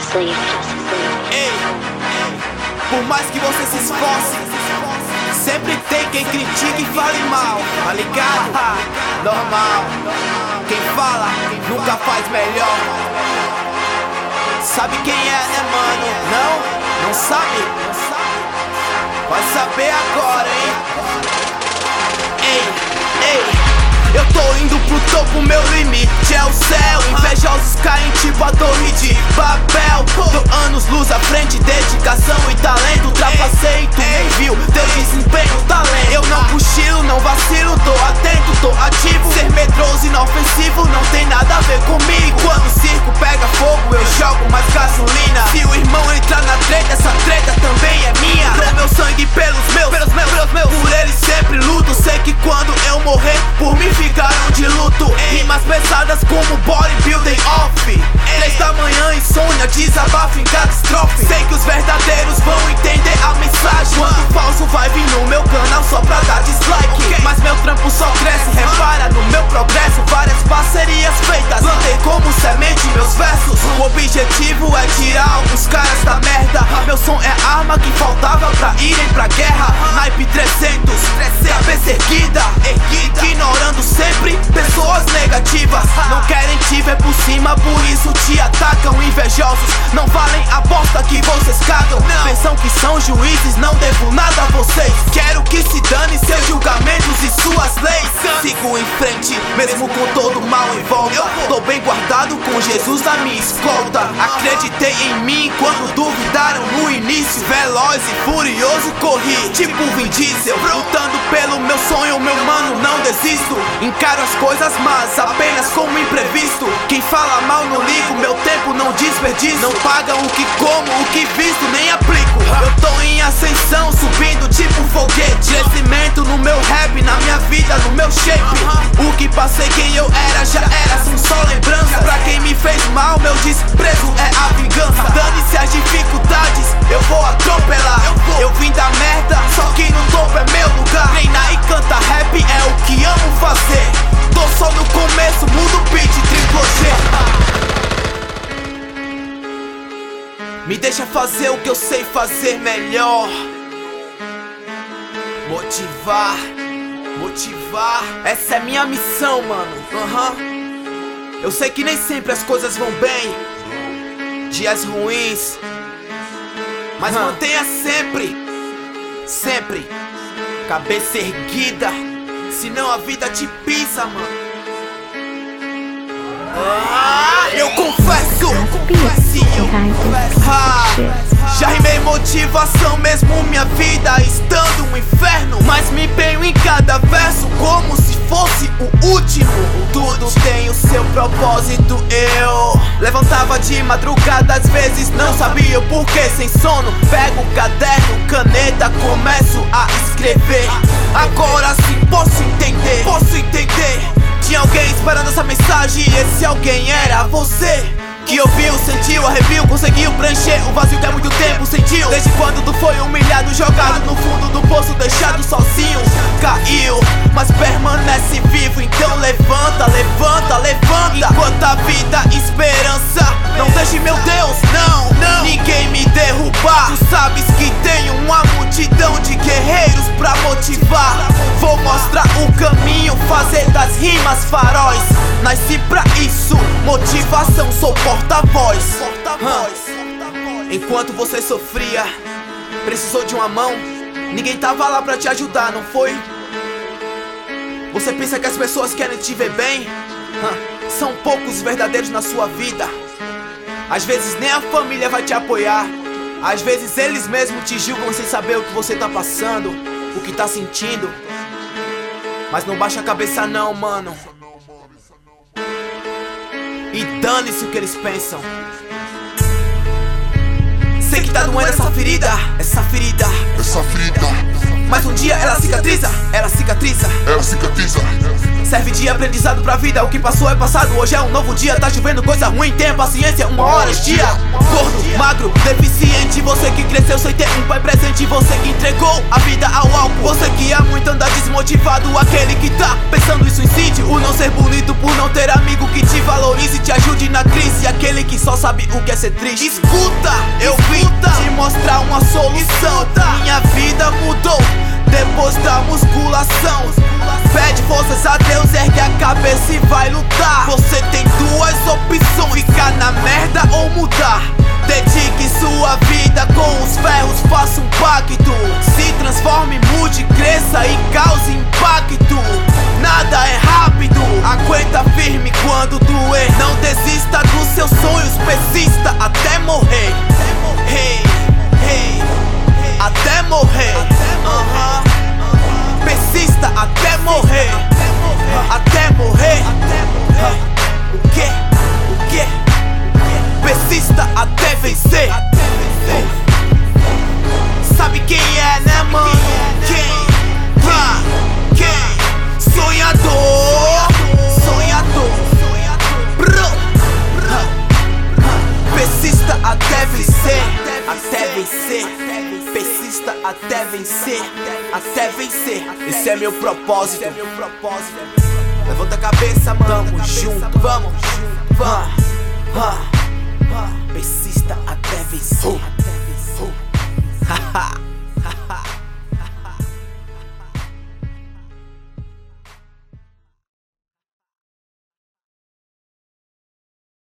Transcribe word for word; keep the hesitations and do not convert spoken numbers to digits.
Ei, por mais que você se esforce, sempre tem quem critique e fale mal, tá ligado? Normal, quem fala nunca faz melhor. Sabe quem é, né, mano? Não? Não sabe? Vai saber agora, hein? Ei, ei. Eu tô indo pro topo, meu limite é o céu. Invejosos caem tipo a torre de Babel. Tô anos luz à frente, dedicação e talento. Ultrapacei, tu nem viu, teu desempenho, talento. Eu não cochilo, não vacilo, tô atento, tô ativo. Ser medroso e inofensivo não tem nada a ver comigo. Quando o circo pega fogo, eu jogo mais gasolina. Se o irmão entrar na treta, essa treta também é minha. Dou meu sangue pelos meus, pelos meus, pelos meus. Por eles sempre luto, sei que quando eu morrer, por mim ficaram de luto. Rimas pesadas como bodybuilding off. Três da manhã, insônia, desabafo em cada estrofe. Sei que os verdadeiros vão entender a mensagem. Quando o falso vai vir no meu canal só pra dar dislike. Mas meu trampo só cresce, repara no meu progresso. Várias parcerias feitas, plantei como semente meus versos. O objetivo é tirar alguns caras da merda. Meu som é arma que faltava pra irem pra guerra. Naipe trezentos, cabeça erguida, ignorando sempre pessoas negativas. Não querem te ver por cima, por isso te atacam. Invejosos não valem a bosta que vocês cagam. Pensam que são juízes, não devo nada a vocês. Quero que se dane seus julgamentos e suas leis. Sigo em frente, mesmo com todo mal em volta. Tô bem guardado com Jesus na minha escolta. Acreditei em mim quando duvidaram no início. Veloz e furioso corri, tipo Vin Diesel. Lutando pelo meu sonho, meu mano, não desisto. Encaro as coisas mas apenas como imprevisto. Quem fala mal não ligo, meu tempo não desperdiço. Não pagam o que como, o que visto nem aplico. Eu tô em ascensão, subindo tipo foguete. Crescimento no meu rap, na minha vida, no meu shape. O que passei, quem eu era, já era, são só lembranças. Pra quem me fez mal, meu desprezo é a vingança. Dane-se as dificuldades, eu vou atropelar. Eu vim da merda, só que no topo é meu lugar. Treinar e cantar rap é o que amo fazer. Tô só no começo, mudo o beat, triplo G. Me deixa fazer o que eu sei fazer melhor. Motivar, motivar. Essa é minha missão, mano. Uhum. Eu sei que nem sempre as coisas vão bem, dias ruins, mas uhum. mantenha sempre, sempre cabeça erguida, senão a vida te pisa, mano. Ah, eu confesso, sim, eu confesso. Ah, já rimei motivação mesmo minha vida estando um inferno, mas me empenho em cada verso como se fosse o último. Tudo tem o seu propósito. Eu levantava de madrugada, às vezes não sabia o porquê. Sem sono, pego caderno, caneta, começo a escrever. Agora sim posso entender, posso entender. Tinha alguém esperando essa mensagem e esse alguém era você. Que ouviu, sentiu, arrepio, conseguiu preencher o vazio que há muito tempo sentiu. Desde quando tu foi humilhado, jogado no fundo do poço, deixado sozinho. Caiu, mas permanece vivo, então levanta, levanta, levanta. Enquanto a vida, esperança, não deixe meu Deus, não, não ninguém me derrubar. Tu sabes que tenho uma multidão de guerreiros pra motivar. Vou mostrar o caminho, fazer das rimas faróis. Nasci pra isso, motivação, sou porta-voz. Hum. Enquanto você sofria, precisou de uma mão, ninguém tava lá pra te ajudar, não foi? Você pensa que as pessoas querem te ver bem? Hum. São poucos verdadeiros na sua vida. Às vezes nem a família vai te apoiar. Às vezes eles mesmos te julgam sem saber o que você tá passando, o que tá sentindo. Mas não baixa a cabeça não, mano. E dane-se o que eles pensam. Sei que tá doendo essa ferida, essa ferida, essa ferida. Mas um dia ela cicatriza, ela cicatriza, ela cicatriza. Serve de aprendizado pra vida, o que passou é passado. Hoje é um novo dia, tá chovendo coisa ruim, tenha paciência, uma hora é dia. Gordo, magro, magro, deficiente, você que cresceu sem ter um pai presente, você que entregou a vida ao álcool, você que há muito anda desmotivado, aquele que tá pensando em suicídio, o não ser bonito por não ter amigo que te valorize e te ajude na crise, aquele que só sabe o que é ser triste. Escuta, eu vim te mostrar uma solução. Minha vida mudou depois da musculação. Pede forças a Deus, ergue a cabeça e vai lutar. Você tem duas opções: ficar na merda ou mudar. Dedique sua vida com os ferros, faça um pacto. Se transforme, mude, cresça e cause impacto. Nada é rápido, aguenta firme quando doer. Não desista dos seus sonhos, persista até morrer. Hey, hey, até morrer. uh-huh. Persista até morrer. Até morrer. O que? O que? Persista até vencer. Sabe quem é, né, mano? Quem? Ha, quem? Sonhador. Sonhador. Bro. Persista até vencer. Até vencer. Persista até vencer. Até vencer. Esse é meu propósito. Levanta a cabeça, mano. Tamo junto. Vamos. Vamos. Persista até vencer. Haha.